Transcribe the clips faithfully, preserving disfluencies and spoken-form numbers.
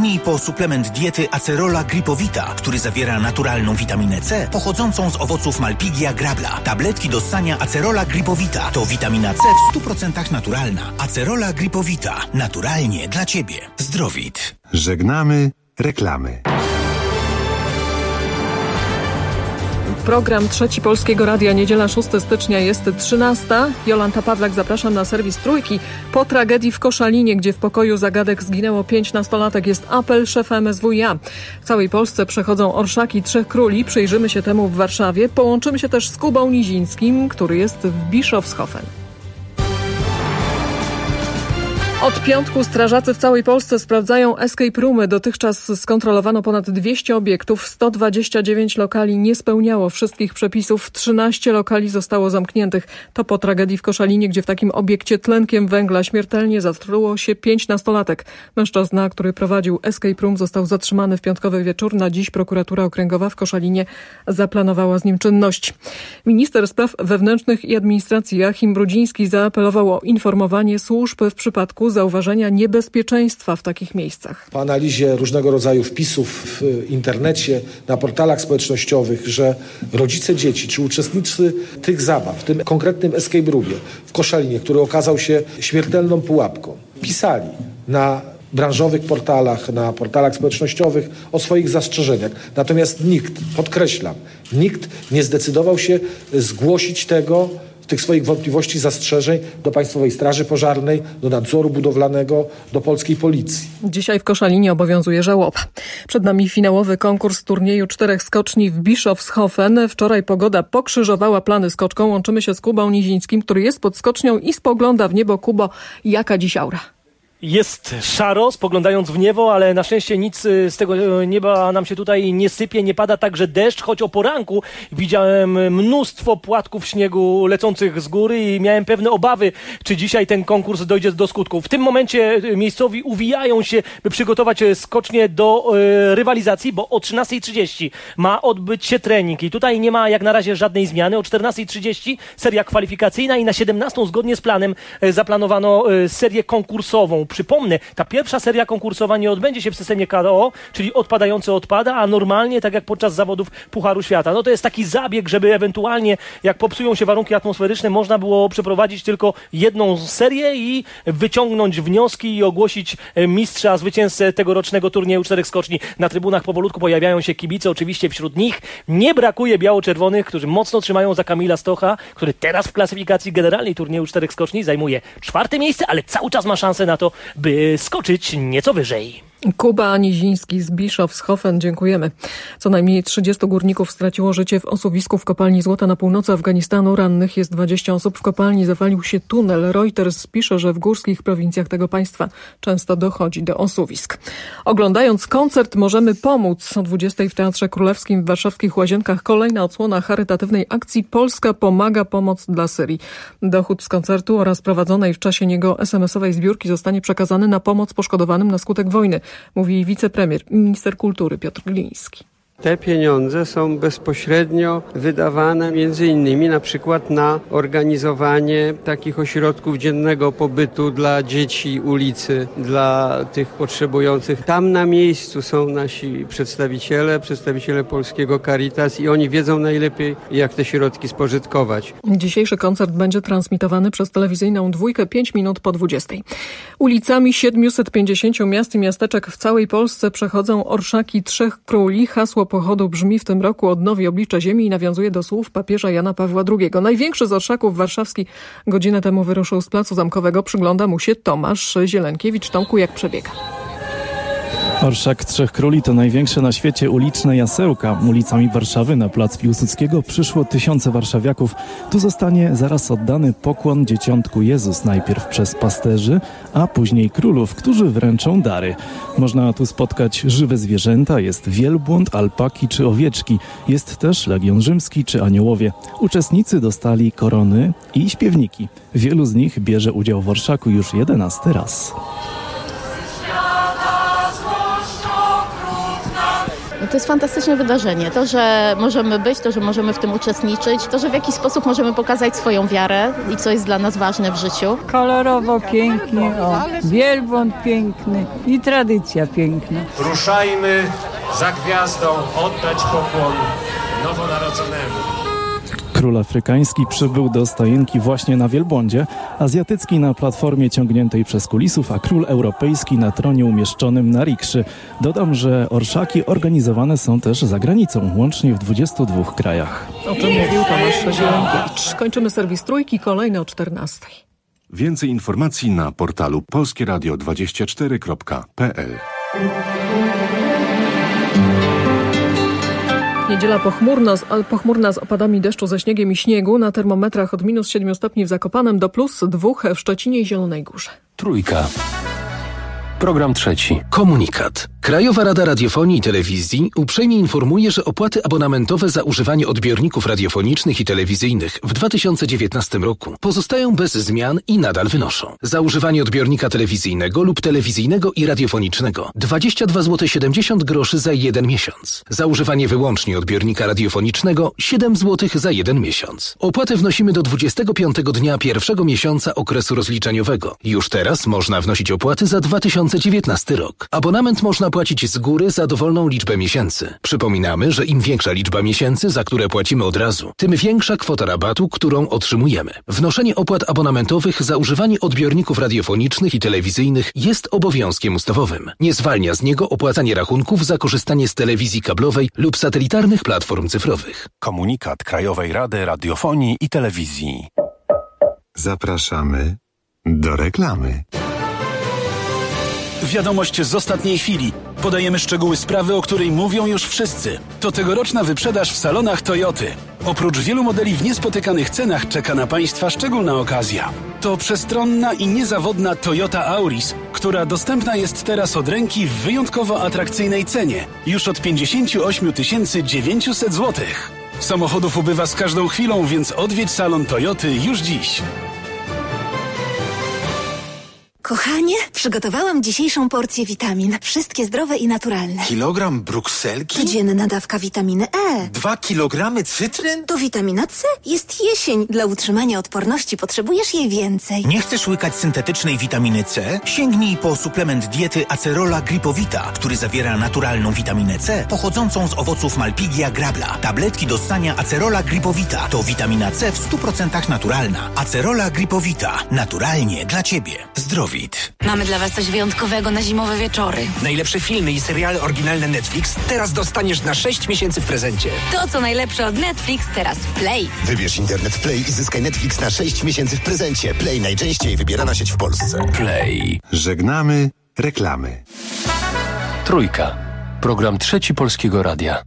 Sięgnij po suplement diety Acerola Gripowita, który zawiera naturalną witaminę C pochodzącą z owoców Malpighia grabla. Tabletki do ssania Acerola Gripowita to witamina C w stu procentach naturalna. Acerola Gripowita. Naturalnie dla Ciebie. Zdrowit. Żegnamy reklamy. Program Trzeci Polskiego Radia, niedziela szóstego stycznia, jest trzynasta. Jolanta Pawlak, zapraszam na serwis Trójki. Po tragedii w Koszalinie, gdzie w pokoju zagadek zginęło pięć nastolatek, jest apel szefa M S W iA. W całej Polsce przechodzą orszaki Trzech Króli. Przyjrzymy się temu w Warszawie. Połączymy się też z Kubą Nizińskim, który jest w Bischofshofen. Od piątku strażacy w całej Polsce sprawdzają escape roomy. Dotychczas skontrolowano ponad dwieście obiektów. sto dwadzieścia dziewięć lokali nie spełniało wszystkich przepisów. trzynaście lokali zostało zamkniętych. To po tragedii w Koszalinie, gdzie w takim obiekcie tlenkiem węgla śmiertelnie zatruło się pięć nastolatek. Mężczyzna, który prowadził escape room, został zatrzymany w piątkowy wieczór. Na dziś prokuratura okręgowa w Koszalinie zaplanowała z nim czynność. Minister Spraw Wewnętrznych i Administracji Joachim Brudziński zaapelował o informowanie służb w przypadku zauważenia niebezpieczeństwa w takich miejscach. Po analizie różnego rodzaju wpisów w internecie, na portalach społecznościowych, że rodzice dzieci czy uczestnicy tych zabaw, w tym konkretnym escape roomie w Koszalinie, który okazał się śmiertelną pułapką, pisali na branżowych portalach, na portalach społecznościowych o swoich zastrzeżeniach. Natomiast nikt, podkreślam, nikt nie zdecydował się zgłosić tego, tych swoich wątpliwości, zastrzeżeń do Państwowej Straży Pożarnej, do nadzoru budowlanego, do polskiej policji. Dzisiaj w Koszalinie obowiązuje żałoba. Przed nami finałowy konkurs turnieju czterech skoczni w Bischofshofen. Wczoraj pogoda pokrzyżowała plany skoczką. Łączymy się z Kubą Nizińskim, który jest pod skocznią i spogląda w niebo. Kubo, jaka dziś aura? Jest szaro, spoglądając w niebo, ale na szczęście nic z tego nieba nam się tutaj nie sypie, nie pada także deszcz, choć o poranku widziałem mnóstwo płatków śniegu lecących z góry i miałem pewne obawy, czy dzisiaj ten konkurs dojdzie do skutku. W tym momencie miejscowi uwijają się, by przygotować skocznie do e, rywalizacji, bo o trzynastej trzydzieści ma odbyć się trening i tutaj nie ma jak na razie żadnej zmiany. O czternastej trzydzieści seria kwalifikacyjna i na siedemnastą zgodnie z planem e, zaplanowano e, serię konkursową. Przypomnę, ta pierwsza seria konkursowa nie odbędzie się w systemie K O, czyli odpadający odpada, a normalnie tak jak podczas zawodów Pucharu Świata. No to jest taki zabieg, żeby ewentualnie, jak popsują się warunki atmosferyczne, można było przeprowadzić tylko jedną serię i wyciągnąć wnioski i ogłosić mistrza, zwycięzcę tegorocznego turnieju czterech skoczni. Na trybunach powolutku pojawiają się kibice, oczywiście wśród nich nie brakuje biało-czerwonych, którzy mocno trzymają za Kamila Stocha, który teraz w klasyfikacji generalnej turnieju czterech skoczni zajmuje czwarte miejsce, ale cały czas ma szansę na to, by skoczyć nieco wyżej. Kuba Niziński z Bischofshofen, dziękujemy. Co najmniej trzydziestu górników straciło życie w osuwisku w kopalni złota na północy Afganistanu. Rannych jest dwadzieścia osób. W kopalni zawalił się tunel. Reuters pisze, że w górskich prowincjach tego państwa często dochodzi do osuwisk. Oglądając koncert możemy pomóc. O dwudziestej w Teatrze Królewskim w warszawskich Łazienkach kolejna odsłona charytatywnej akcji Polska pomaga, pomoc dla Syrii. Dochód z koncertu oraz prowadzonej w czasie niego es em esowej zbiórki zostanie przekazany na pomoc poszkodowanym na skutek wojny, mówi wicepremier, minister kultury Piotr Gliński. Te pieniądze są bezpośrednio wydawane między innymi na przykład na organizowanie takich ośrodków dziennego pobytu dla dzieci ulicy, dla tych potrzebujących. Tam na miejscu są nasi przedstawiciele, przedstawiciele polskiego Caritas i oni wiedzą najlepiej, jak te środki spożytkować. Dzisiejszy koncert będzie transmitowany przez telewizyjną dwójkę pięć minut po dwudziestej. Ulicami siedmiuset pięćdziesięciu miast i miasteczek w całej Polsce przechodzą orszaki Trzech Króli. Hasło pochodu brzmi: w tym roku odnowi oblicze ziemi i nawiązuje do słów papieża Jana Pawła drugiego. Największy z orszaków warszawski godzinę temu wyruszył z Placu Zamkowego. Przygląda mu się Tomasz Zielenkiewicz. Tomku, jak przebiega? Orszak Trzech Króli to największe na świecie uliczne jasełka. Ulicami Warszawy na plac Piłsudskiego przyszło tysiące warszawiaków. Tu zostanie zaraz oddany pokłon dzieciątku Jezus, najpierw przez pasterzy, a później królów, którzy wręczą dary. Można tu spotkać żywe zwierzęta, jest wielbłąd, alpaki czy owieczki. Jest też Legion Rzymski czy aniołowie. Uczestnicy dostali korony i śpiewniki. Wielu z nich bierze udział w orszaku już jedenasty raz. No to jest fantastyczne wydarzenie. To, że możemy być, to, że możemy w tym uczestniczyć, to, że w jakiś sposób możemy pokazać swoją wiarę i co jest dla nas ważne w życiu. Kolorowo, pięknie, o, wielbłąd piękny i tradycja piękna. Ruszajmy za gwiazdą, oddać pokłon nowonarodzonemu. Król afrykański przybył do stajenki właśnie na wielbłądzie, azjatycki na platformie ciągniętej przez kulisów, a król europejski na tronie umieszczonym na rikszy. Dodam, że orszaki organizowane są też za granicą, łącznie w dwudziestu dwóch krajach. O czym mówił Tomasz Zielonkiewicz. Kończymy serwis Trójki, kolejny o czternastej. Więcej informacji na portalu polskie radio dwadzieścia cztery kropka p l. Niedziela pochmurna z, pochmurna z opadami deszczu ze śniegiem i śniegu. Na termometrach od minus siedmiu stopni w Zakopanem do plus dwóch w Szczecinie i Zielonej Górze. Trójka. Program trzeci. Komunikat. Krajowa Rada Radiofonii i Telewizji uprzejmie informuje, że opłaty abonamentowe za używanie odbiorników radiofonicznych i telewizyjnych w dwa tysiące dziewiętnastym roku pozostają bez zmian i nadal wynoszą. Za używanie odbiornika telewizyjnego lub telewizyjnego i radiofonicznego dwadzieścia dwa złote siedemdziesiąt groszy za jeden miesiąc. Za używanie wyłącznie odbiornika radiofonicznego siedem złotych za jeden miesiąc. Opłatę wnosimy do dwudziestego piątego dnia pierwszego miesiąca okresu rozliczeniowego. Już teraz można wnosić opłaty za dwa tysiące dziewiętnasty rok. Abonament można płacić z góry za dowolną liczbę miesięcy. Przypominamy, że im większa liczba miesięcy, za które płacimy od razu, tym większa kwota rabatu, którą otrzymujemy. Wnoszenie opłat abonamentowych za używanie odbiorników radiofonicznych i telewizyjnych jest obowiązkiem ustawowym. Nie zwalnia z niego opłacanie rachunków za korzystanie z telewizji kablowej lub satelitarnych platform cyfrowych. Komunikat Krajowej Rady Radiofonii i Telewizji. Zapraszamy do reklamy. Wiadomość z ostatniej chwili. Podajemy szczegóły sprawy, o której mówią już wszyscy. To tegoroczna wyprzedaż w salonach Toyoty. Oprócz wielu modeli w niespotykanych cenach czeka na Państwa szczególna okazja. To przestronna i niezawodna Toyota Auris, która dostępna jest teraz od ręki w wyjątkowo atrakcyjnej cenie. Już od pięćdziesiąt osiem tysięcy dziewięćset złotych. Samochodów ubywa z każdą chwilą, więc odwiedź salon Toyoty już dziś. Kochanie, przygotowałam dzisiejszą porcję witamin. Wszystkie zdrowe i naturalne. Kilogram brukselki? Codzienna dawka witaminy E. Dwa kilogramy cytryn? To witamina C. Jest jesień. Dla utrzymania odporności potrzebujesz jej więcej. Nie chcesz łykać syntetycznej witaminy C? Sięgnij po suplement diety Acerola Gripowita, który zawiera naturalną witaminę C pochodzącą z owoców Malpigia grabla. Tabletki do ssania Acerola Gripowita to witamina C w stu procentach naturalna. Acerola Gripowita. Naturalnie dla Ciebie. Zdrowie. Mamy dla Was coś wyjątkowego na zimowe wieczory. Najlepsze filmy i seriale oryginalne Netflix teraz dostaniesz na sześć miesięcy w prezencie. To, co najlepsze od Netflix, teraz w Play. Wybierz internet Play i zyskaj Netflix na sześć miesięcy w prezencie. Play, najczęściej wybierana sieć w Polsce. Play. Żegnamy reklamy. Trójka. Program trzeci Polskiego Radia.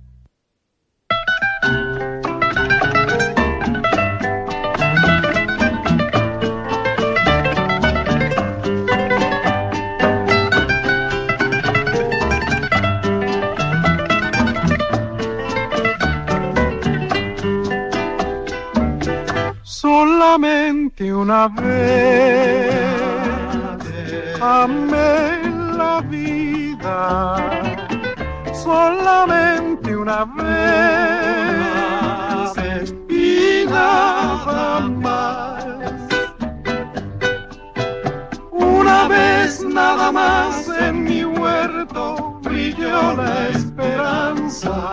Solamente una vez amé la vida, solamente una vez y nada más. Una vez nada más en mi huerto brilló la esperanza.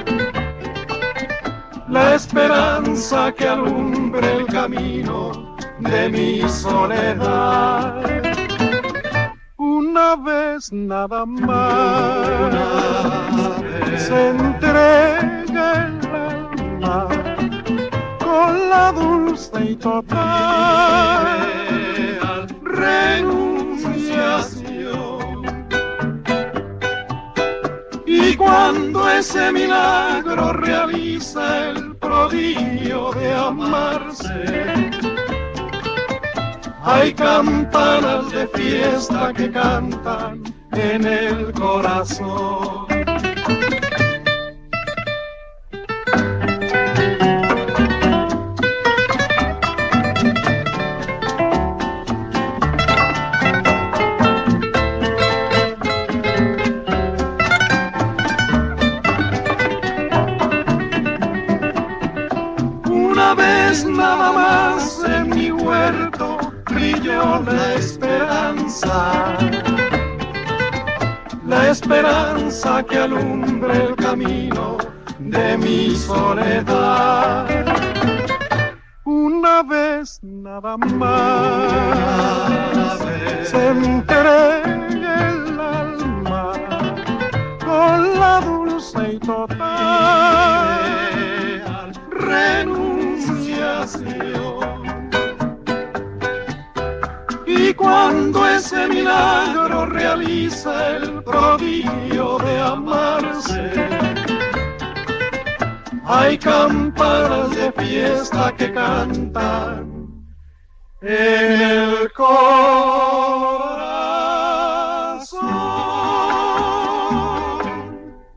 La esperanza que alumbre el camino de mi soledad. Una vez nada más se entrega el alma con la dulce y total renunciación. Y cuando ese milagro realiza el prodigio de amarse, hay campanas de fiesta que cantan en el corazón. esperanza que alumbre el camino de mi soledad. Una vez nada más se entregue el alma con la dulce y total renunciación. Y cuando ese milagro realiza el prodigio de amarse, hay campanas de fiesta que cantan en el corazón.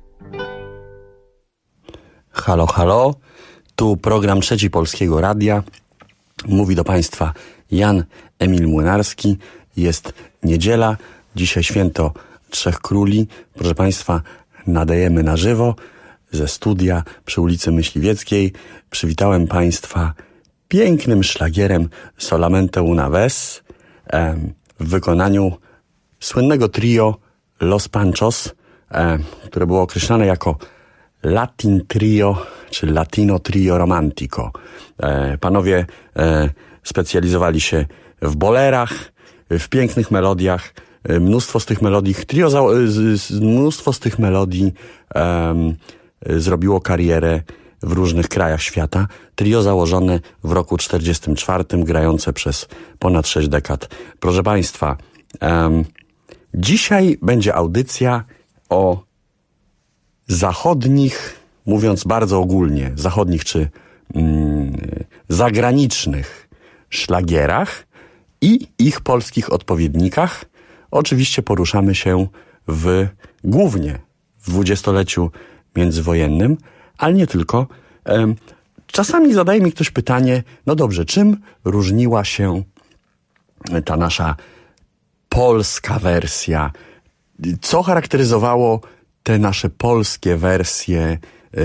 Halo, halo, tu program Trzeci Polskiego Radia. Mówi do Państwa Jan Emil Młynarski. Jest niedziela, dzisiaj święto Trzech Króli. Proszę Państwa, nadajemy na żywo ze studia przy ulicy Myśliwieckiej. Przywitałem Państwa pięknym szlagierem Solamente una vez w wykonaniu słynnego trio Los Panchos, które było określane jako Latin Trio, czy Latino Trio Romantico. Panowie specjalizowali się w bolerach, w pięknych melodiach. Mnóstwo z tych melodii, trio, mnóstwo z tych melodii um, zrobiło karierę w różnych krajach świata. Trio założone w roku czterdziestym czwartym, grające przez ponad sześć dekad. Proszę Państwa, um, dzisiaj będzie audycja o zachodnich, mówiąc bardzo ogólnie, zachodnich czy mm, zagranicznych szlagierach i ich polskich odpowiednikach. Oczywiście poruszamy się w głównie w dwudziestoleciu międzywojennym, ale nie tylko. Czasami zadaje mi ktoś pytanie, no dobrze, czym różniła się ta nasza polska wersja? Co charakteryzowało te nasze polskie wersje?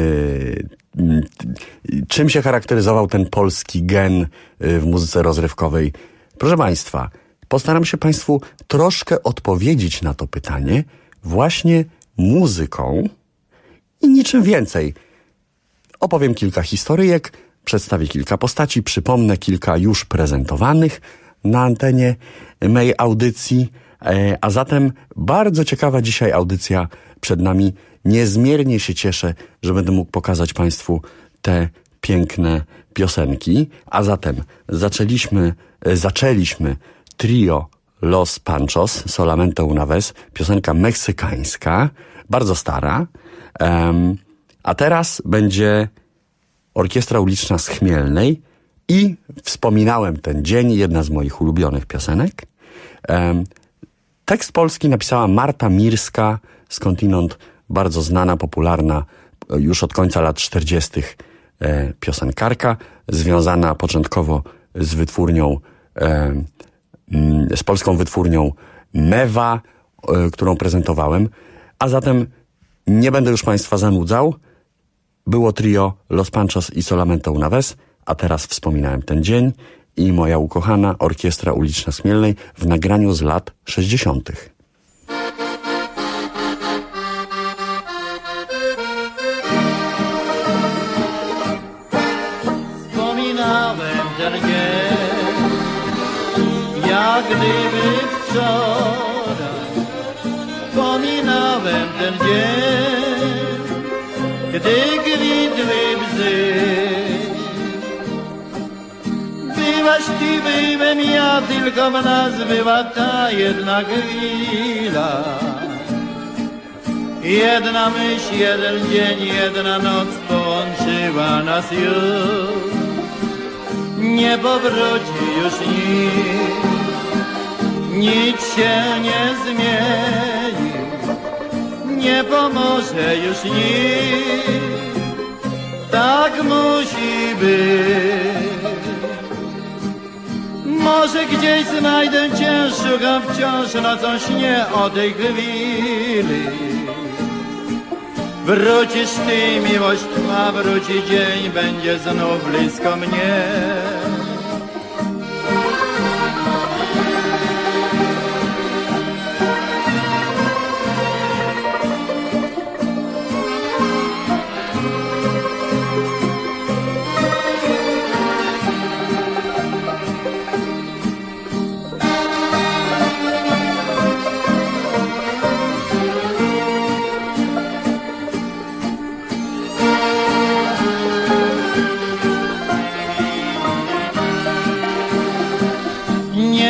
Czym się charakteryzował ten polski gen w muzyce rozrywkowej? Proszę Państwa, postaram się Państwu troszkę odpowiedzieć na to pytanie właśnie muzyką i niczym więcej. Opowiem kilka historyjek, przedstawię kilka postaci, przypomnę kilka już prezentowanych na antenie mej audycji, a zatem bardzo ciekawa dzisiaj audycja przed nami. Niezmiernie się cieszę, że będę mógł pokazać Państwu te piękne piosenki. A zatem zaczęliśmy, zaczęliśmy trio Los Panchos, Solamente una vez, piosenka meksykańska, bardzo stara. Um, a teraz będzie Orkiestra Uliczna z Chmielnej i wspominałem ten dzień, jedna z moich ulubionych piosenek. Um, tekst polski napisała Marta Mirska, skądinąd bardzo znana, popularna już od końca lat czterdziestych e, piosenkarka, związana początkowo z wytwórnią, e, m, z polską wytwórnią Mewa, e, którą prezentowałem. A zatem nie będę już Państwa zanudzał. Było trio Los Panchos i Solamente una vez, a teraz wspominałem ten dzień i moja ukochana Orkiestra Uliczna z Chmielnej w nagraniu z lat sześćdziesiątych. Jak gdyby wczoraj wspominałem ten dzień, gdy kwitły bzy. Byłaś ty, byłem ja, tylko w nas była ta jedna chwila. Jedna myśl, jeden dzień, jedna noc połączyła nas już. Nie powróci już nic, nic się nie zmieni, nie pomoże już nic, tak musi być. Może gdzieś znajdę cię, szukam wciąż nocą śnie o tej chwili. Wrócisz ty, miłość twa, wróci dzień, będzie znów blisko mnie.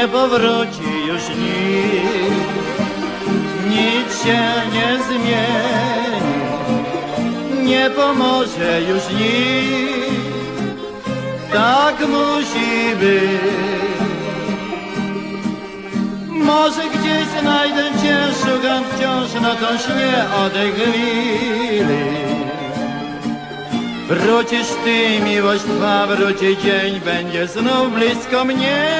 nie powróci już nikt. Nic się nie zmieni, nie pomoże już nikt. Tak musi być. Może gdzieś znajdę cię, szukam wciąż, no toż nie o tej chwili. Wrócisz ty, miłość twa, wróci dzień, będzie znów blisko mnie.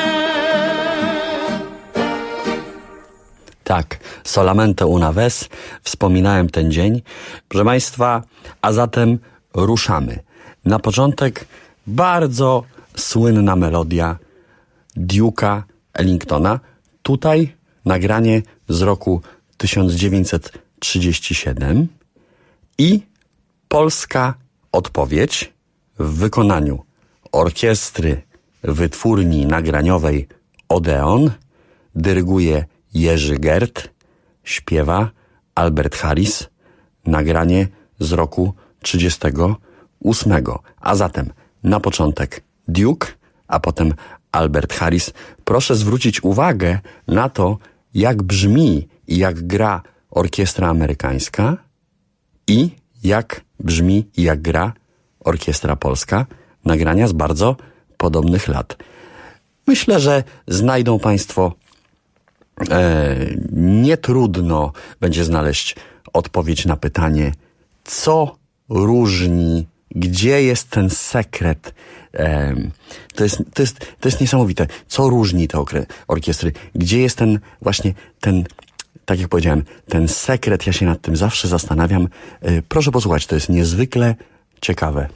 Tak, solamente una vez, wspominałem ten dzień. Proszę Państwa, a zatem ruszamy. Na początek bardzo słynna melodia Duke'a Ellingtona. Tutaj nagranie z roku tysiąc dziewięćset trzydziestego siódmego i polska odpowiedź w wykonaniu orkiestry wytwórni nagraniowej Odeon. Dyryguje Jerzy Gert, śpiewa Albert Harris. Nagranie z roku trzydziestego ósmego. A zatem na początek Duke, a potem Albert Harris. Proszę zwrócić uwagę na to, jak brzmi i jak gra orkiestra amerykańska i jak brzmi i jak gra orkiestra polska. Nagrania z bardzo podobnych lat. Myślę, że znajdą Państwo, e, nietrudno będzie znaleźć odpowiedź na pytanie, co różni, gdzie jest ten sekret. E, to, jest, to, jest, to jest niesamowite. Co różni te orkiestry? Gdzie jest ten właśnie ten, tak jak powiedziałem, ten sekret? Ja się nad tym zawsze zastanawiam. E, proszę posłuchać, to jest niezwykle ciekawe.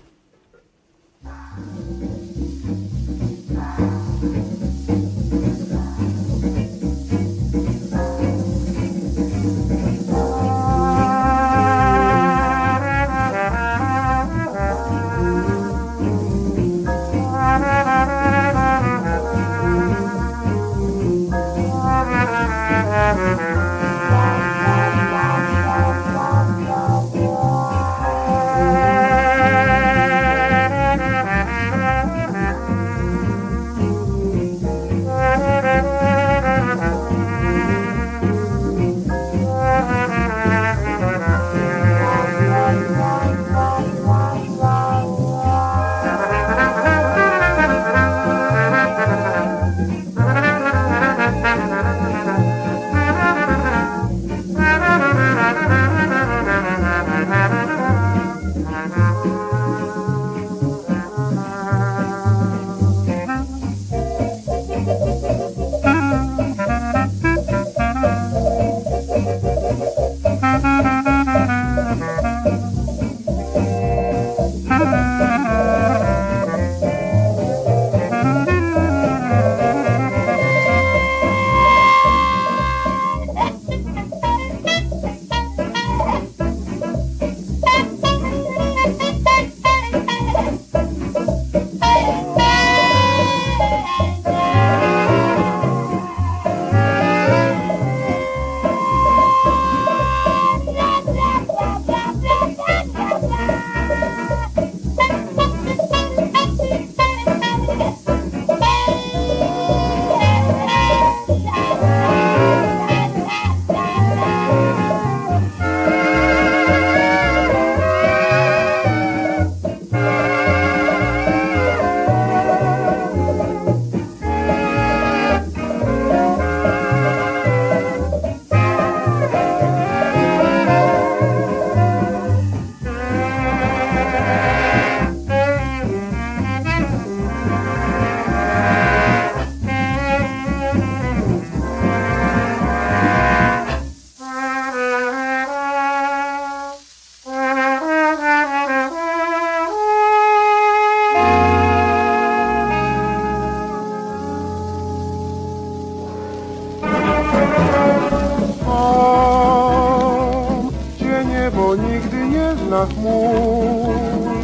na chmur,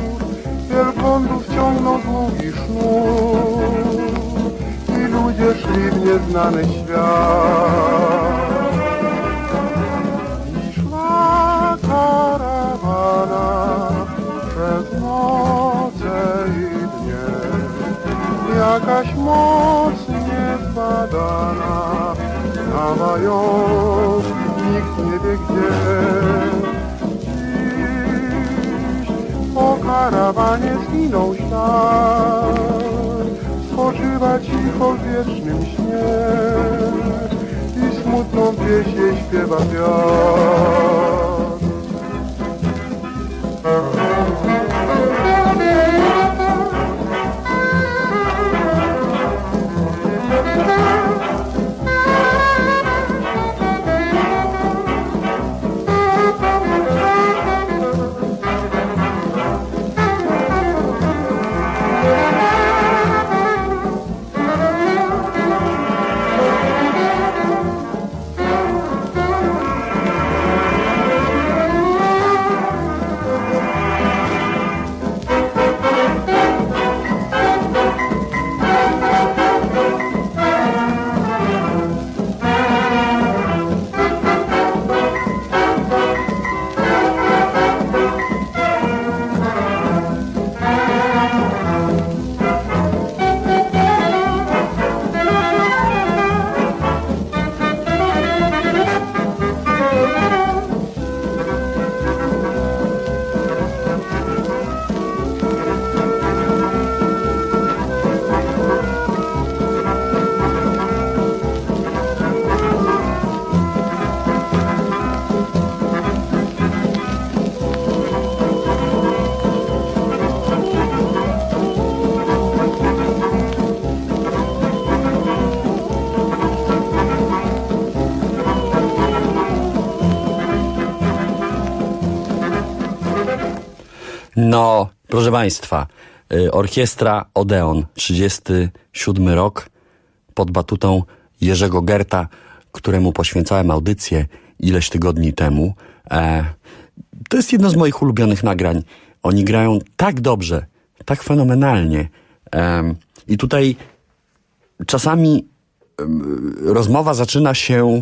wielbłądów ciągnął długi sznur i ludzie szli w nieznany świat. I szła karawana przez noce i dnie, jakaś moc niezbadana ukrywają, nikt nie wie gdzie. Dziś po karawanie zginął świat, spoczywa cicho w wiecznym śnie i smutną pieśń śpiewa wiatr. No, proszę Państwa, orkiestra Odeon, trzydziesty siódmy rok, pod batutą Jerzego Gerta, któremu poświęcałem audycję ileś tygodni temu. E, to jest jedno z moich ulubionych nagrań. Oni grają tak dobrze, tak fenomenalnie. E, I tutaj czasami e, rozmowa zaczyna się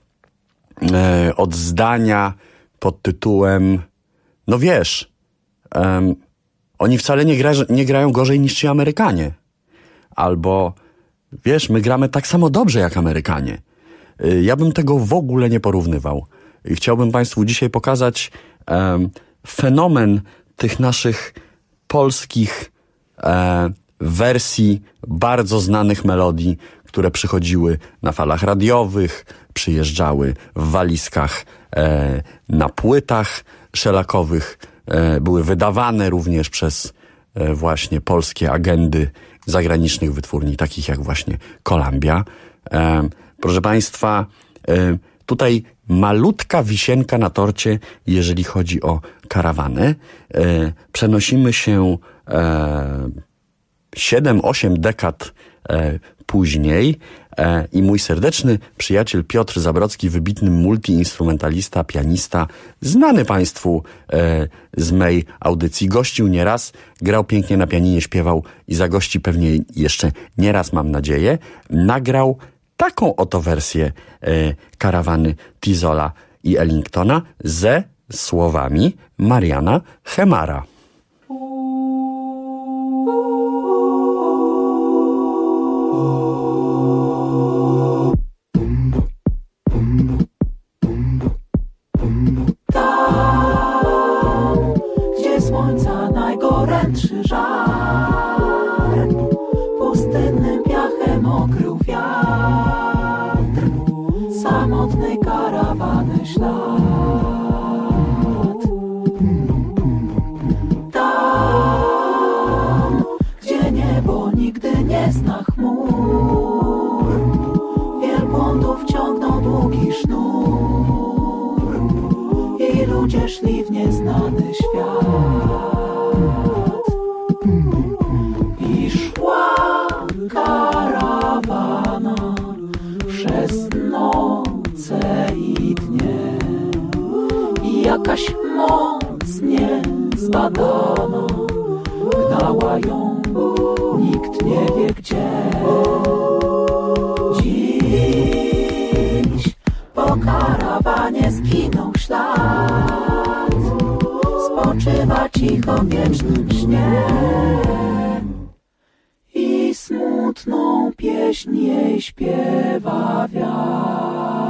e, od zdania pod tytułem no wiesz, e, oni wcale nie, gra, nie grają gorzej niż ci Amerykanie. Albo wiesz, my gramy tak samo dobrze jak Amerykanie. Ja bym tego w ogóle nie porównywał. I chciałbym Państwu dzisiaj pokazać e, fenomen tych naszych polskich e, wersji bardzo znanych melodii, które przychodziły na falach radiowych, przyjeżdżały w walizkach e, na płytach szelakowych, e, były wydawane również przez e, właśnie polskie agendy zagranicznych wytwórni, takich jak właśnie Columbia. E, proszę Państwa, e, tutaj malutka wisienka na torcie, jeżeli chodzi o karawanę. E, przenosimy się e, siedem osiem dekad e, później e, i mój serdeczny przyjaciel Piotr Zabrocki, wybitny multiinstrumentalista, pianista, znany Państwu e, z mej audycji, gościł nieraz, grał pięknie na pianinie, śpiewał i zagości pewnie jeszcze nieraz, mam nadzieję, nagrał taką oto wersję e, karawany Tizola i Ellingtona ze słowami Mariana Hemara. Tam, gdzie słońca najgorętszy żar pustynnym piachem okrył wiatr samotnej karawany ślad. Tam, gdzie niebo nigdy nie zna chmur, wielbłądów ciągnął długi sznur i ludzie szli w nieznany świat. I szła karawana przez noce i dnie i jakaś moc niezbadana gnała ją, nikt nie wie gdzie. Dziś po karawanie zginął ślad, spoczywa cicho w wiecznym śnie i smutną pieśń jej śpiewa wiatr.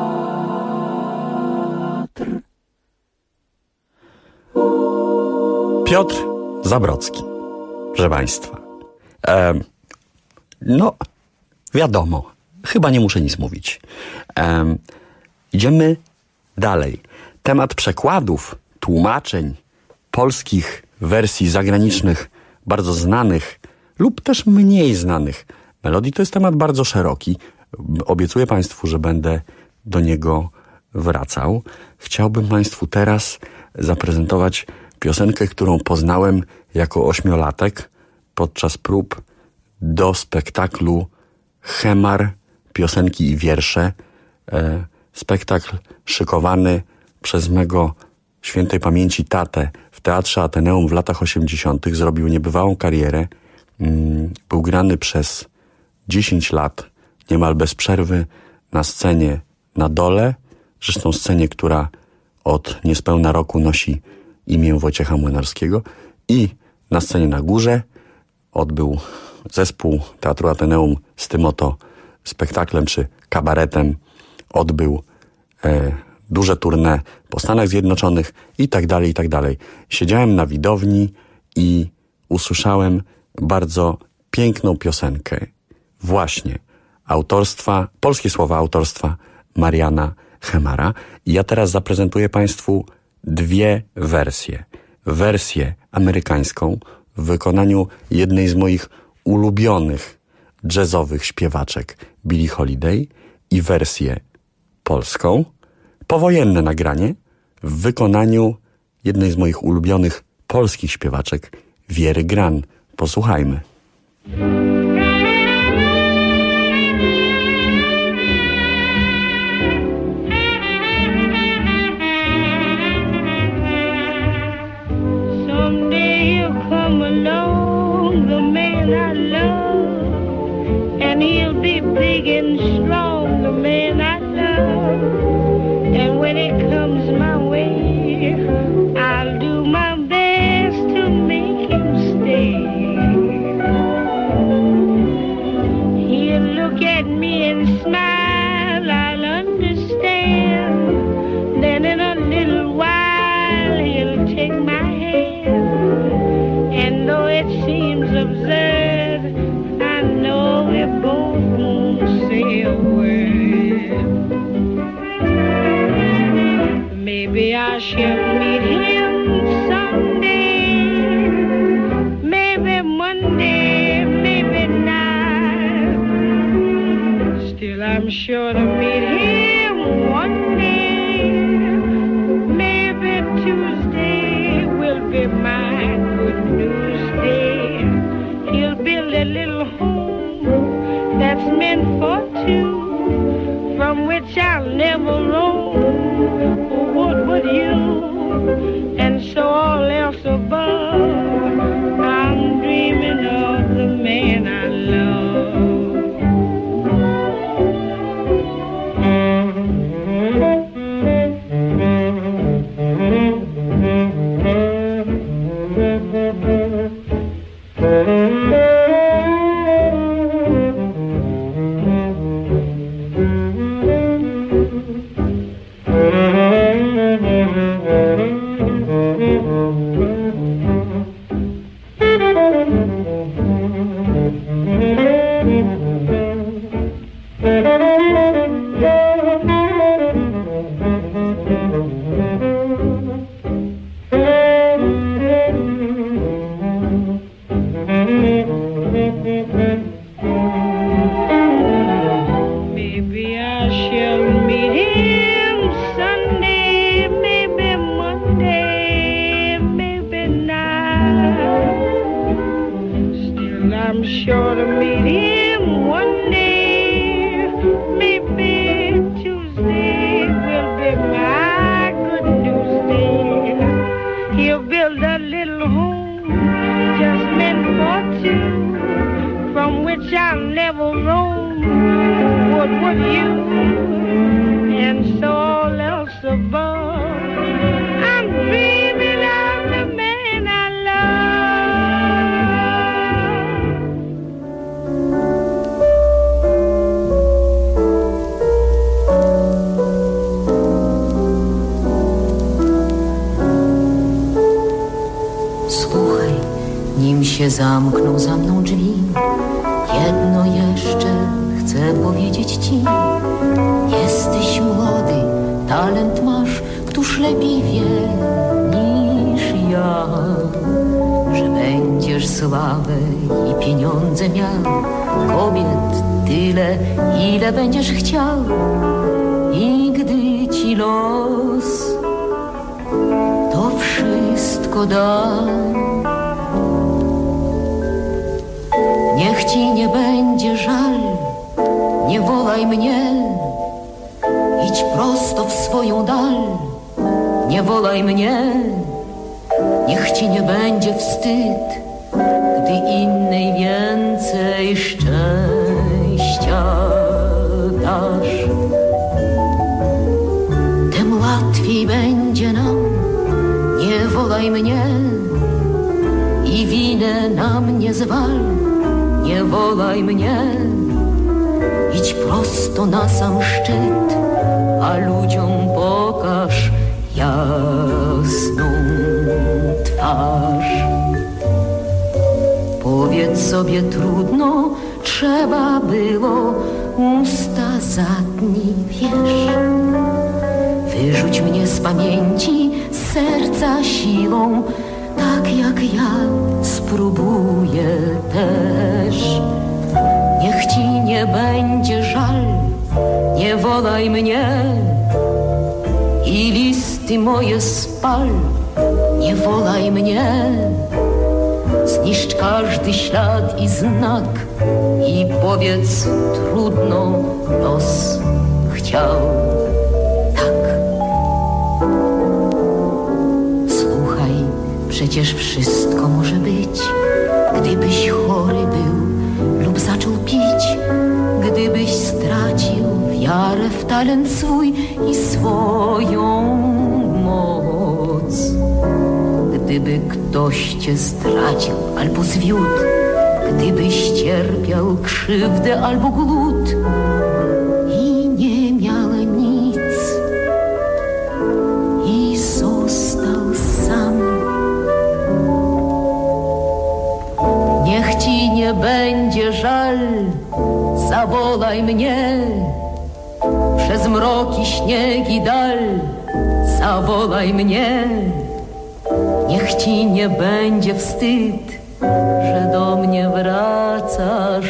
Piotr Zabrodzki, proszę Państwa. E, no, wiadomo, chyba nie muszę nic mówić. E, idziemy dalej. Temat przekładów, tłumaczeń polskich wersji zagranicznych, bardzo znanych lub też mniej znanych melodii, to jest temat bardzo szeroki. Obiecuję Państwu, że będę do niego wracał. Chciałbym Państwu teraz zaprezentować piosenkę, którą poznałem jako ośmiolatek podczas prób do spektaklu Chemar, piosenki i wiersze. E, spektakl szykowany przez mego świętej pamięci tatę w Teatrze Ateneum w latach osiemdziesiątych. Zrobił niebywałą karierę. Mm, był grany przez dziesięć lat, niemal bez przerwy, na scenie na dole, zresztą scenie, która od niespełna roku nosi imię Wojciecha Młynarskiego, i na scenie na górze odbył zespół Teatru Ateneum z tym oto spektaklem czy kabaretem, odbył e, duże tournée po Stanach Zjednoczonych i tak dalej, i tak dalej. Siedziałem na widowni i usłyszałem bardzo piękną piosenkę, właśnie autorstwa, polskie słowa autorstwa Mariana Chemara. I ja teraz zaprezentuję Państwu dwie wersje. Wersję amerykańską w wykonaniu jednej z moich ulubionych jazzowych śpiewaczek Billie Holiday i wersję polską, powojenne nagranie w wykonaniu jednej z moich ulubionych polskich śpiewaczek Wiery Gran. Posłuchajmy. Big and strong, the man I love. And when it comes my way, I'll do my best to make him stay. He'll look at me and smile, I'll understand. Then in a little while, he'll take my hand. And though it seems absurd, I know we're both say a word. Maybe I shall meet him someday, maybe Monday, maybe not. Still I'm sure to meet him one day. Maybe Tuesday will be my good news day. He'll build a little home that's meant for two, from which I'll never roam. Oh, what would you? And so all else above, I'm dreaming of the man I love. Słuchaj, nim się zamkną za mną drzwi, jedno jeszcze chcę powiedzieć ci. Jesteś młody, talent masz, któż lepiej wie niż ja, że będziesz sławę i pieniądze miał, kobiet tyle, ile będziesz chciał. I gdy ci los to wszystko da, niech ci nie będzie żal, nie wołaj mnie, idź prosto w swoją dal, nie wołaj mnie, niech ci nie będzie wstyd, gdy innej więcej szczęścia dasz. Tym łatwiej będzie nam, nie wołaj mnie i winę na mnie zwal, nie wołaj mnie, idź prosto na sam szczyt, a ludziom pokaż jasną twarz. Powiedz sobie trudno, trzeba było, usta zatnij, wiesz. Wyrzuć mnie z pamięci, z serca siłą, tak jak ja spróbuję też. Niech ci nie będzie żal, nie wołaj mnie i listy moje spal, nie wołaj mnie. Zniszcz każdy ślad i znak i powiedz trudno, los chciał tak. Słuchaj, przecież wszystko może być, gdybyś chory był lub zaczął pić, gdybyś stracił wiarę w talent swój i swoją moc. Gdyby ktoś cię zdradził albo zwiódł, gdybyś cierpiał krzywdę albo głód i nie miał nic i został sam. Niech ci nie będzie żal, zawołaj mnie przez mroki, śnieg i dal, zawołaj mnie. Niech ci nie będzie wstyd, że do mnie wracasz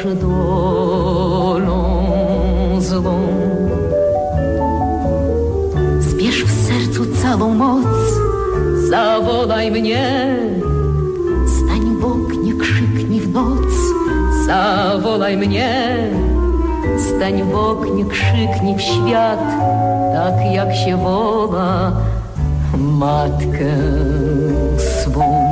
dolą złą. Zbierz w sercu całą moc, zawołaj mnie. Stań w oknie, krzyknij w noc, zawołaj mnie. Stań w oknie, krzyknij w świat, tak jak się woła matkę swą.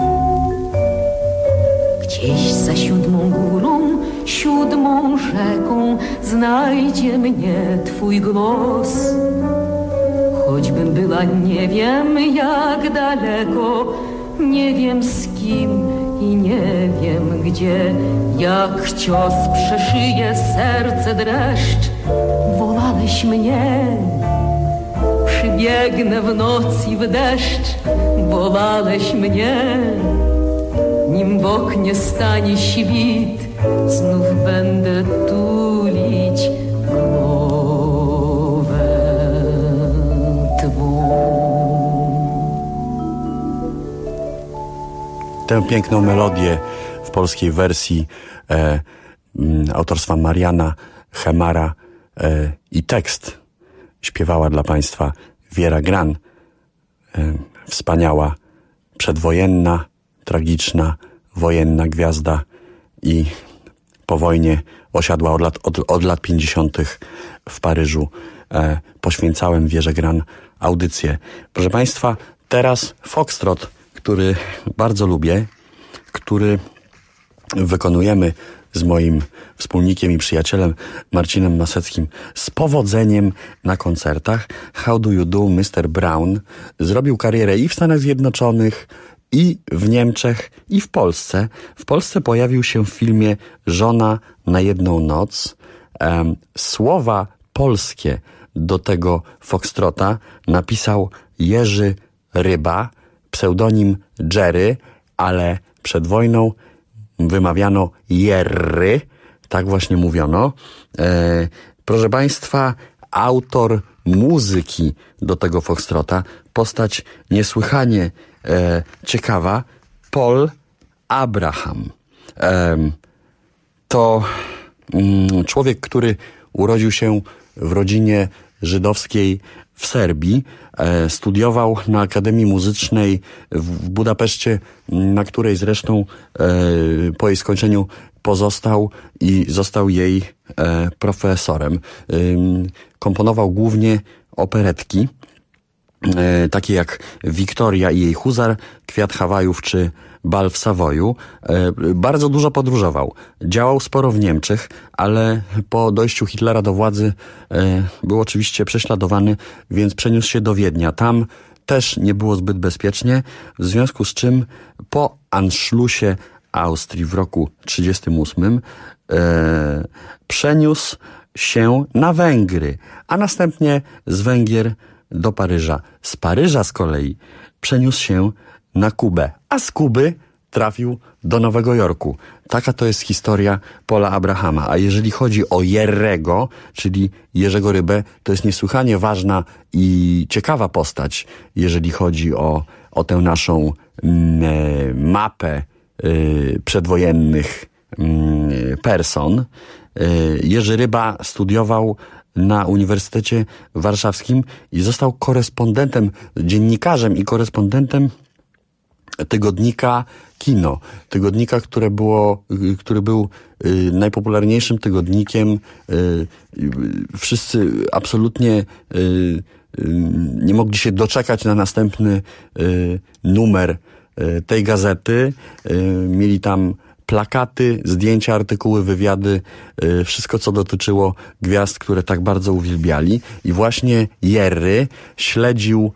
Gdzieś za siódmą górą, siódmą rzeką znajdzie mnie twój głos. Choćbym była nie wiem jak daleko, nie wiem z kim i nie wiem gdzie, jak cios przeszyje serce dreszcz, wołałeś mnie. Przybiegnę w noc i w deszcz, wołałeś mnie. Nim w oknie stanie świt, znów będę tulić głowę twą. Tę piękną melodię w polskiej wersji e, m, autorstwa Mariana Chemara e, i tekst śpiewała dla Państwa Wiera Gran. E, wspaniała, przedwojenna, tragiczna, wojenna gwiazda i po wojnie osiadła od lat, od, od lat pięćdziesiątych w Paryżu. E, poświęcałem Wierze Gran audycję. Proszę Państwa, teraz foxtrot, który bardzo lubię, który wykonujemy z moim wspólnikiem i przyjacielem Marcinem Maseckim z powodzeniem na koncertach. How Do You Do, mister Brown zrobił karierę i w Stanach Zjednoczonych, i w Niemczech, i w Polsce. W Polsce pojawił się w filmie Żona na jedną noc. Um, słowa polskie do tego foxtrota napisał Jerzy Ryba, pseudonim Jerry, ale przed wojną wymawiano jerry, tak właśnie mówiono. E, proszę Państwa, autor muzyki do tego foxtrota, postać niesłychanie e, ciekawa, Paul Abraham. E, to mm, człowiek, który urodził się w rodzinie żydowskiej w Serbii, e, studiował na Akademii Muzycznej w Budapeszcie, na której zresztą e, po jej skończeniu pozostał i został jej e, profesorem. E, komponował głównie operetki, e, takie jak Wiktoria i jej huzar, Kwiat Hawajów czy Bal w Savoyu. E, bardzo dużo podróżował. Działał sporo w Niemczech, ale po dojściu Hitlera do władzy e, był oczywiście prześladowany, więc przeniósł się do Wiednia. Tam też nie było zbyt bezpiecznie, w związku z czym po Anschlussie Austrii w roku trzydziestym ósmym e, przeniósł się na Węgry, a następnie z Węgier do Paryża. Z Paryża z kolei przeniósł się na Kubę, a z Kuby trafił do Nowego Jorku. Taka to jest historia Paula Abrahama. A jeżeli chodzi o Jerrego, czyli Jerzego Rybę, to jest niesłychanie ważna i ciekawa postać, jeżeli chodzi o, o tę naszą mm, mapę y, przedwojennych y, person. Y, Jerzy Ryba studiował na Uniwersytecie Warszawskim i został korespondentem, dziennikarzem i korespondentem tygodnika Kino. Tygodnika, które było, który był y, najpopularniejszym tygodnikiem. Y, y, wszyscy absolutnie y, y, nie mogli się doczekać na następny y, numer y, tej gazety. Y, mieli tam plakaty, zdjęcia, artykuły, wywiady, y, wszystko co dotyczyło gwiazd, które tak bardzo uwielbiali. I właśnie Jerry śledził,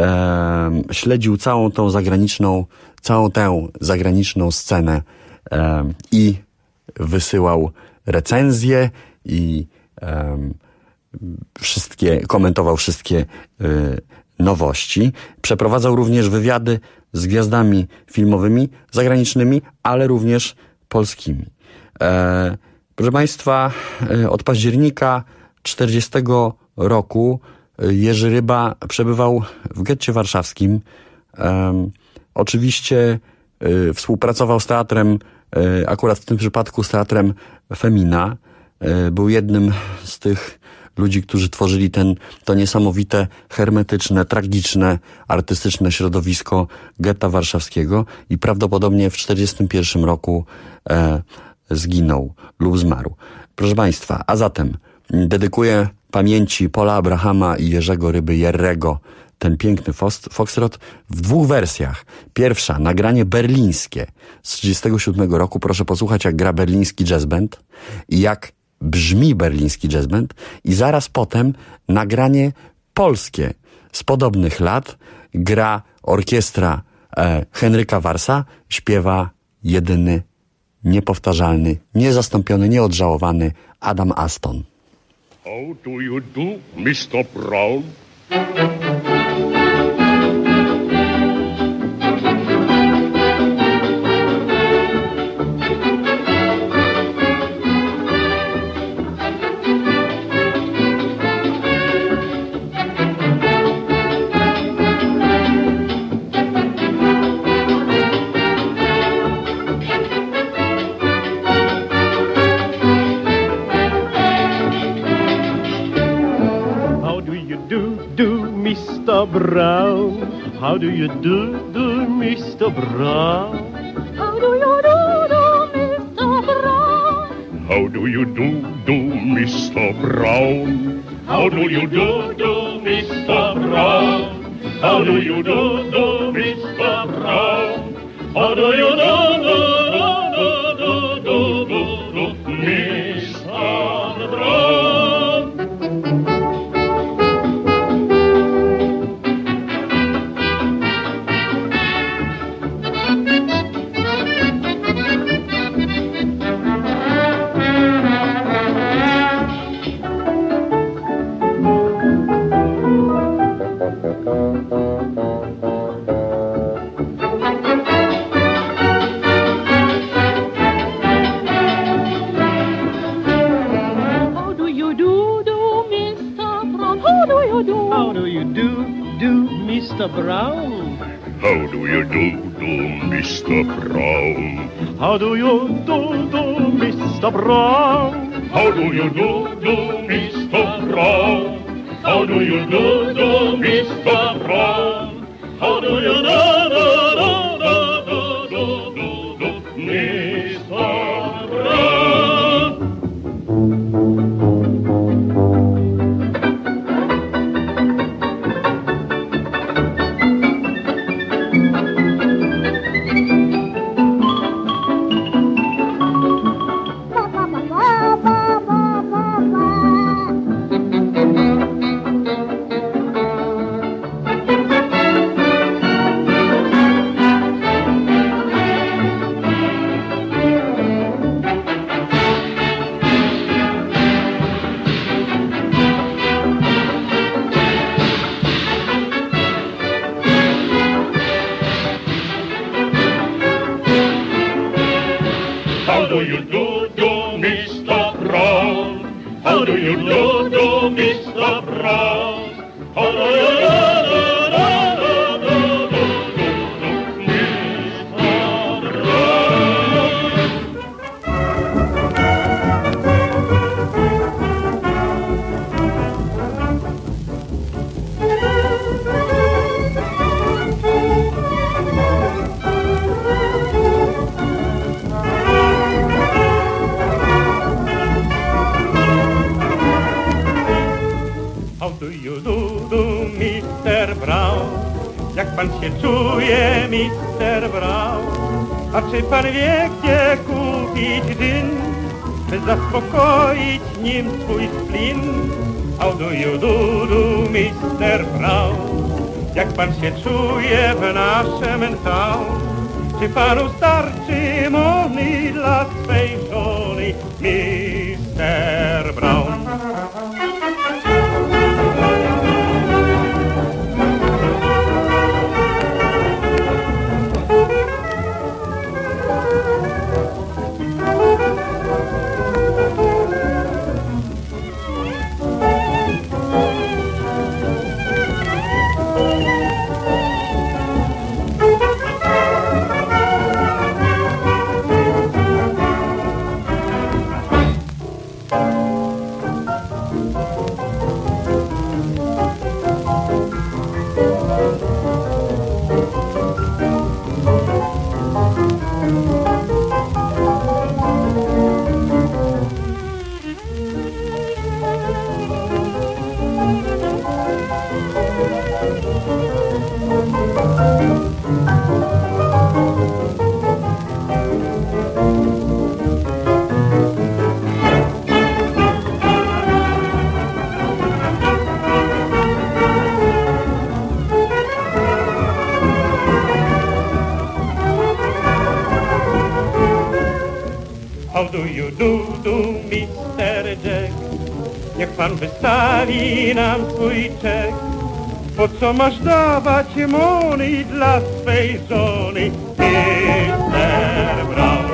e, śledził całą tą zagraniczną, całą tę zagraniczną scenę e, i wysyłał recenzje i e, wszystkie, komentował wszystkie e, nowości. Przeprowadzał również wywiady z gwiazdami filmowymi, zagranicznymi, ale również polskimi. E, proszę Państwa, e, od października czterdziestego roku Jerzy Ryba przebywał w getcie warszawskim. E, oczywiście e, współpracował z teatrem, e, akurat w tym przypadku z teatrem Femina. E, był jednym z tych ludzi, którzy tworzyli ten, to niesamowite, hermetyczne, tragiczne, artystyczne środowisko getta warszawskiego i prawdopodobnie w czterdziestym pierwszym roku e, zginął lub zmarł. Proszę Państwa, a zatem dedykuję pamięci Paula Abrahama i Jerzego Ryby Jerrego ten piękny foxtrot w dwóch wersjach. Pierwsza, nagranie berlińskie z trzydziestego siódmego roku. Proszę posłuchać, jak gra berliński jazz band i jak brzmi berliński jazz band, i zaraz potem nagranie polskie z podobnych lat. Gra orkiestra e, Henryka Warsa, śpiewa jedyny, niepowtarzalny, niezastąpiony, nieodżałowany Adam Aston. How do you do, mister Brown? Brown, how do you do, do, mister Brown? How do you do, do, mister Brown? How do you do, do, mister Brown? How do you do, do, mister Brown? How do you do, do, mister Brown? How do you do, do, do, do, do, do, do, do, mister Brown? Mister Brown. How do you do, do, Mister Brown? How do you do, do, Mister Brown? How do you do, do, Mister Brown? How do you do, do, Mister Brown? How do you do, do, do, do, do, do, do, Mister Brown? How do you do, do, Mister Brown? How do you do, do, Mister Brown? How do you do, do, do, do, do, do, Mister How do you do, do, Mister Brown? Jak pan się czuje, Mister Brown? A czy pan wie, gdzie kupić gin, by zaspokoić nim swój splin? How do you do, do, Mister Brown? Jak pan się czuje w naszym town? Czy panu starczy money dla swej żony, Mister Brown? How do you do, do, Mister Jack? Niech pan wystawi nam swój czek. Po co masz dawać money dla swej żony, Mister Brown?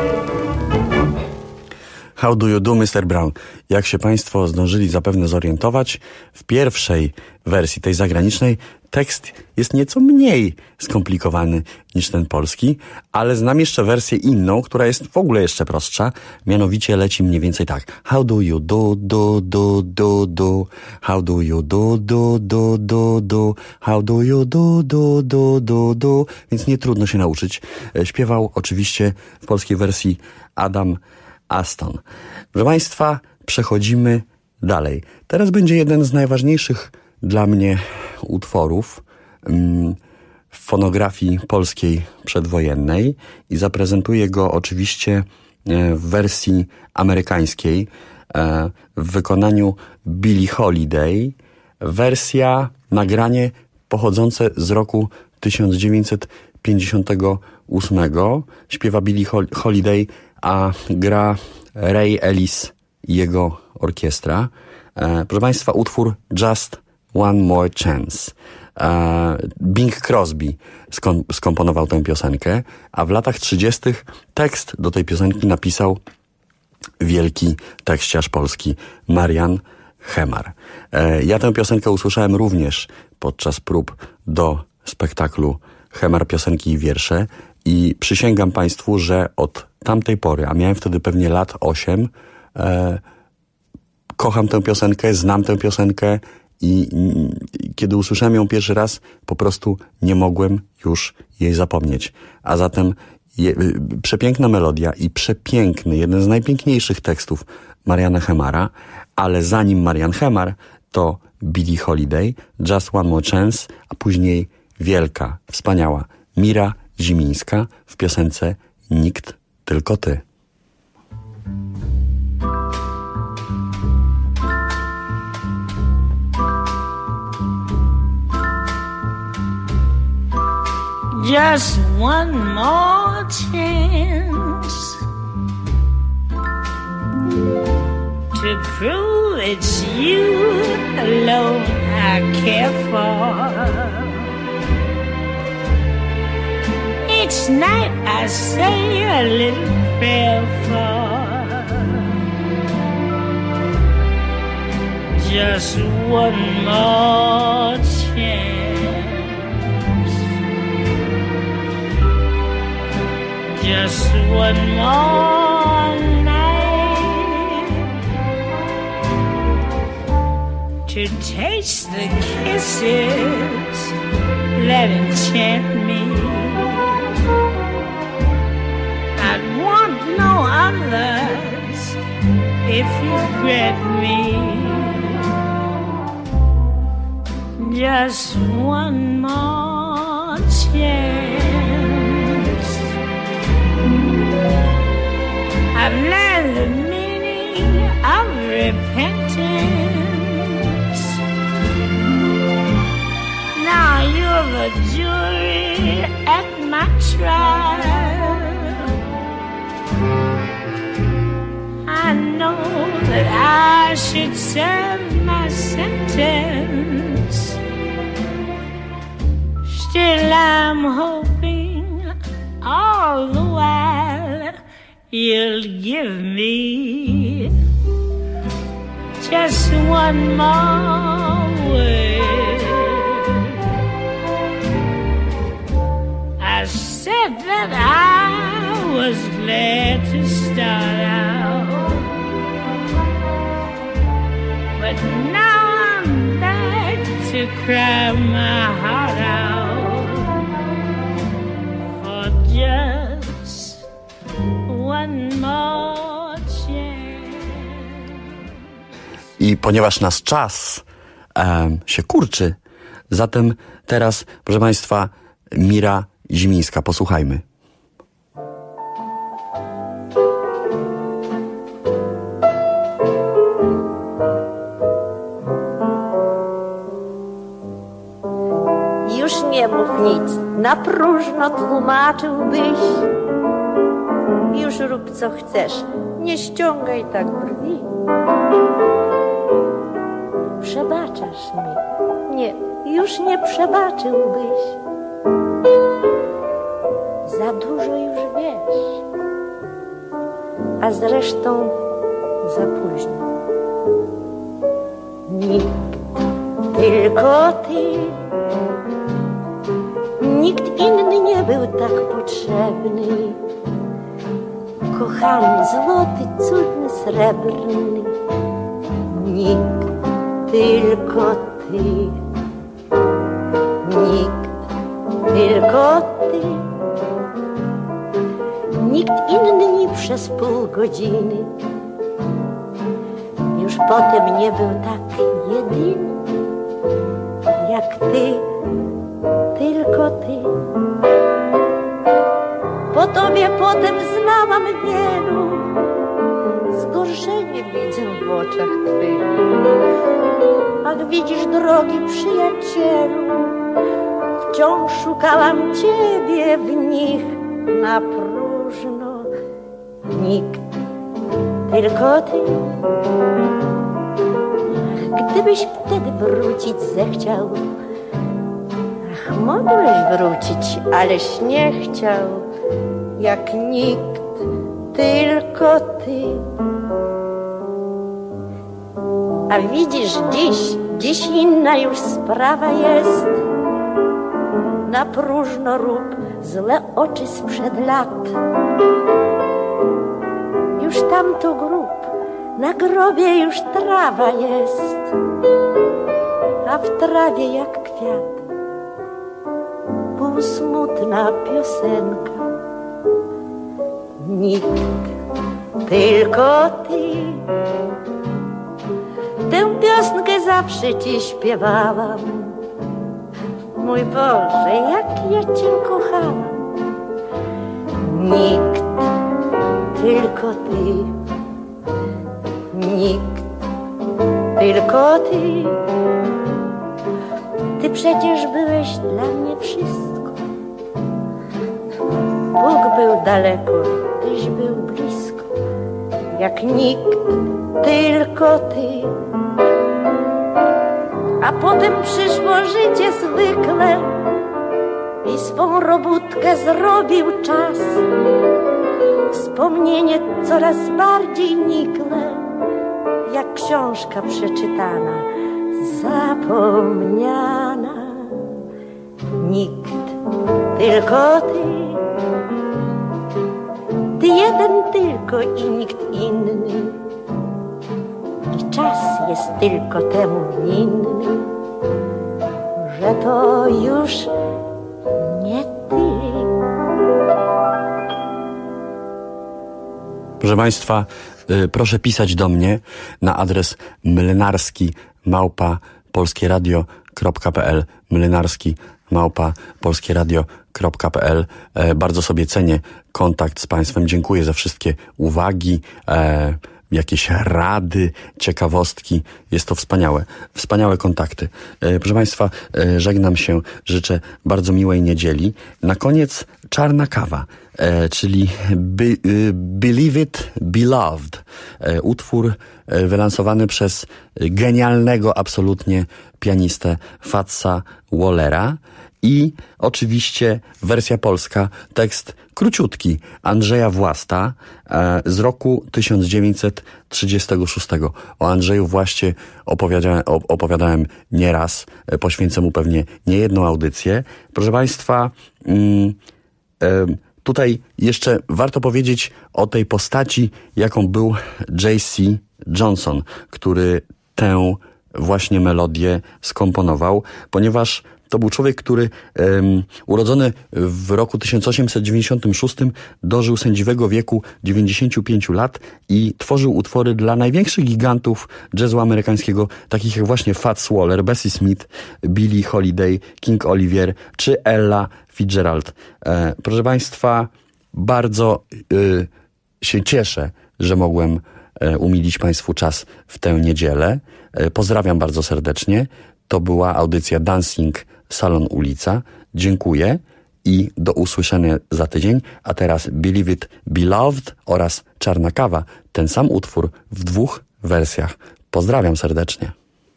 How do you do, Mister Brown? Jak się państwo zdążyli zapewne zorientować, w pierwszej wersji, tej zagranicznej, tekst jest nieco mniej skomplikowany niż ten polski, ale znam jeszcze wersję inną, która jest w ogóle jeszcze prostsza, mianowicie leci mniej więcej tak. How do you do, do, do, do, do, how do you do, do, do, do, do, how do you do, do, do, do, do, więc nie trudno się nauczyć. Śpiewał oczywiście w polskiej wersji Adam Aston. Proszę państwa, przechodzimy dalej. Teraz będzie jeden z najważniejszych dla mnie utworów mm, w fonografii polskiej przedwojennej i zaprezentuję go oczywiście w wersji amerykańskiej w wykonaniu Billie Holiday. Wersja, nagranie pochodzące z roku tysiąc dziewięćset pięćdziesiątego ósmego. Śpiewa Billie Holiday, a gra Ray Ellis i jego orkiestra. Proszę państwa, utwór Just One More Chance. Bing Crosby skomponował tę piosenkę, a w latach trzydziestych tekst do tej piosenki napisał wielki tekściarz polski Marian Hemar. Ja tę piosenkę usłyszałem również podczas prób do spektaklu Hemar, piosenki i wiersze i przysięgam Państwu, że od tamtej pory, a miałem wtedy pewnie lat osiem, e, kocham tę piosenkę, znam tę piosenkę i, i kiedy usłyszałem ją pierwszy raz, po prostu nie mogłem już jej zapomnieć. A zatem je, przepiękna melodia i przepiękny, jeden z najpiękniejszych tekstów Mariana Hemara, ale zanim Marian Hemar, to Billie Holiday, Just One More Chance, a później wielka, wspaniała Mira Zimińska w piosence Nikt, tylko ty. Just one more chance to prove it's you alone I care for. Each night I say a little prayer for just one more chance. Just one more night to taste the kisses that enchant me. I'd want no others if you grant me just one more chance. I've learned the meaning of repentance. Now you're the jury at my trial. I know that I should serve my sentence. Still I'm hoping all the while you'll give me just one more word. I said that I was glad to start out, but now I'm back to cry my heart out for just one more chance. I ponieważ nasz czas um, się kurczy, zatem teraz, proszę Państwa, Mira Zimińska. Posłuchajmy. Już nie mów nic, na próżno tłumaczyłbyś. Już rób co chcesz, nie ściągaj tak brwi. Przebaczasz mi, nie, już nie przebaczyłbyś. Za dużo już wiesz, a zresztą za późno. Nikt, tylko ty. Nikt inny nie był tak potrzebny. Kochany, złoty, cudny, srebrny. Nikt, tylko ty. Nikt, tylko ty. Nikt inny nie przez pół godziny. Już potem nie był tak jedyny jak ty, tylko ty. Po tobie potem znałam wielu, zgorszenie widzę w oczach twych. Ach, widzisz, drogi przyjacielu, wciąż szukałam ciebie w nich na próżno. Nikt, tylko ty. Ach, gdybyś wtedy wrócić zechciał, ach, mogłeś wrócić, aleś nie chciał, jak nikt, tylko ty. A widzisz, dziś, dziś inna już sprawa jest. na próżno rób złe oczy sprzed lat. Już tamto grób, na grobie już trawa jest, a w trawie jak kwiat półsmutna piosenka. Nikt, tylko ty. Tę piosenkę zawsze ci śpiewałam. Mój Boże, jak ja cię kochałam. Nikt, tylko ty. Nikt, tylko ty. Ty przecież byłeś dla mnie wszystko. Bóg był daleko, tyś był blisko. Jak nikt, tylko ty. A potem przyszło życie zwykle i swą robótkę zrobił czas. Wspomnienie coraz bardziej nikłe, jak książka przeczytana, zapomniana. Nikt, tylko ty. Ty jeden tylko i nikt inny. I czas jest tylko temu winny, że to już nie ty. Proszę Państwa, y, proszę pisać do mnie na adres młynarski małpa polskieradio kropka p l młynarski małpa polskieradio kropka p l. E, bardzo sobie cenię kontakt z Państwem. Dziękuję za wszystkie uwagi, e, jakieś rady, ciekawostki. Jest to wspaniałe, wspaniałe kontakty. E, proszę Państwa, e, żegnam się, życzę bardzo miłej niedzieli. Na koniec czarna kawa, e, czyli be, e, Believe It, Beloved. E, utwór e, wylansowany przez genialnego absolutnie pianistę Fatsa Wallera. I oczywiście wersja polska, tekst króciutki Andrzeja Własta e, z roku tysiąc dziewięćset trzydziestego szóstego. O Andrzeju Właście opowiadałem, opowiadałem nieraz, e, poświęcę mu pewnie niejedną audycję. Proszę Państwa, mm, e, tutaj jeszcze warto powiedzieć o tej postaci, jaką był J C Johnson, który tę właśnie melodię skomponował, ponieważ to był człowiek, który um, urodzony w roku tysiąc osiemset dziewięćdziesiątym szóstym dożył sędziwego wieku dziewięćdziesięciu pięciu lat i tworzył utwory dla największych gigantów jazzu amerykańskiego, takich jak właśnie Fats Waller, Bessie Smith, Billie Holiday, King Oliver czy Ella Fitzgerald. E, proszę Państwa, bardzo y, się cieszę, że mogłem e, umilić Państwu czas w tę niedzielę. E, pozdrawiam bardzo serdecznie. To była audycja Dancing Salon Ulica. Dziękuję i do usłyszenia za tydzień. A teraz Believe It, Beloved oraz Czarna Kawa. Ten sam utwór w dwóch wersjach. Pozdrawiam serdecznie.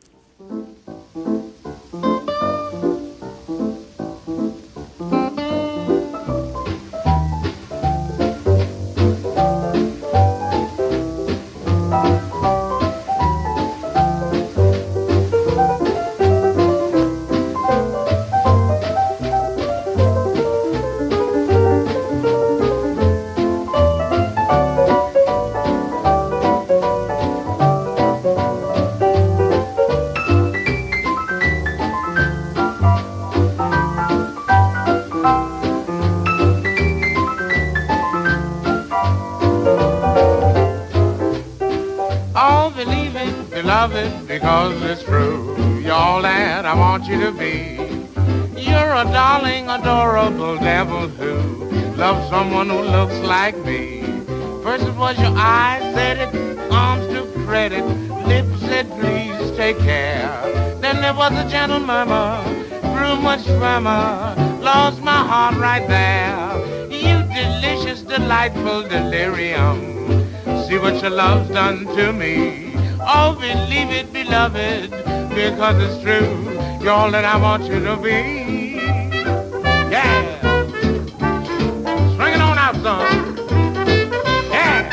Because it's true, you're all that I want you to be. You're a darling, adorable devil who loves someone who looks like me. First it was your eyes said it, arms to credit, lips said please take care. Then there was a gentle murmur, grew much firmer, lost my heart right there. You delicious, delightful delirium, see what your love's done to me. Oh, believe it, beloved, because it's true. You're all that I want you to be. Yeah. Swing it on out, son. Yeah.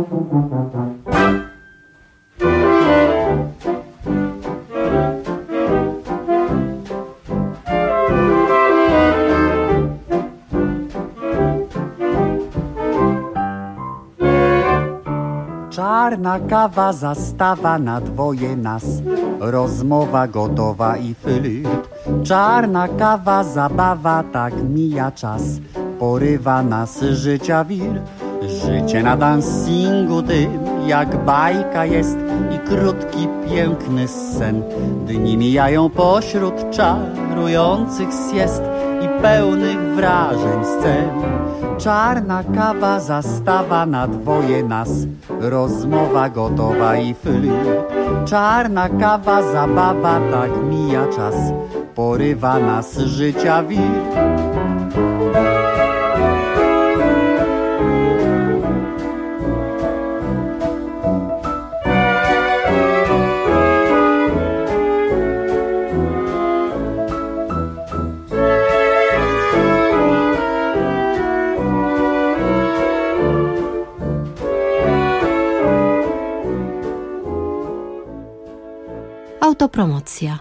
Czarna kawa, zastawa na dwoje nas, rozmowa gotowa i flirt. Czarna kawa, zabawa, tak mija czas, porywa nas życia wir. Życie na dancingu tym jak bajka jest i krótki, piękny sen. Dni mijają pośród czarujących siest i pełnych wrażeń scen. Czarna kawa, zastawa na dwoje nas, rozmowa gotowa i flirt. Czarna kawa, zabawa, tak mija czas, porywa nas życia wir. Autopromocja.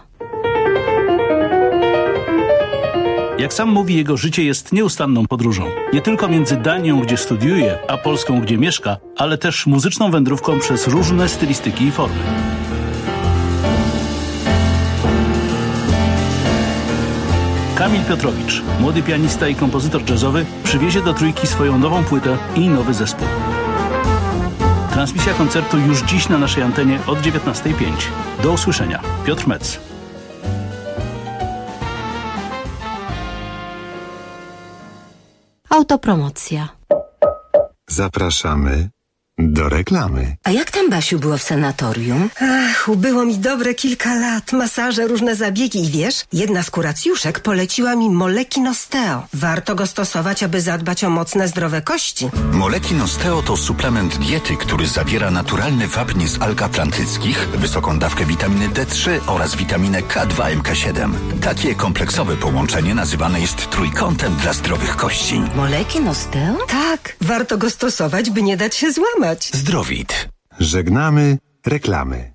Jak sam mówi, jego życie jest nieustanną podróżą. Nie tylko między Danią, gdzie studiuje, a Polską, gdzie mieszka, ale też muzyczną wędrówką przez różne stylistyki i formy. Kamil Piotrowicz, młody pianista i kompozytor jazzowy, przywiezie do Trójki swoją nową płytę i nowy zespół. Transmisja koncertu już dziś na naszej antenie od dziewiętnastej pięć. Do usłyszenia. Piotr Metz. Autopromocja. Zapraszamy do reklamy. A jak tam, Basiu, było w sanatorium? Ach, ubyło mi dobre kilka lat. Masaże, różne zabiegi i wiesz, jedna z kuracjuszek poleciła mi Molekin Osteo. Warto go stosować, aby zadbać o mocne, zdrowe kości. Molekin Osteo to suplement diety, który zawiera naturalny wapń z alg atlantyckich, wysoką dawkę witaminy D trzy oraz witaminę K dwa M K siedem. Takie kompleksowe połączenie nazywane jest trójkątem dla zdrowych kości. Molekin Osteo? Tak, warto go stosować, by nie dać się złamać. Zdrowit. Żegnamy reklamy.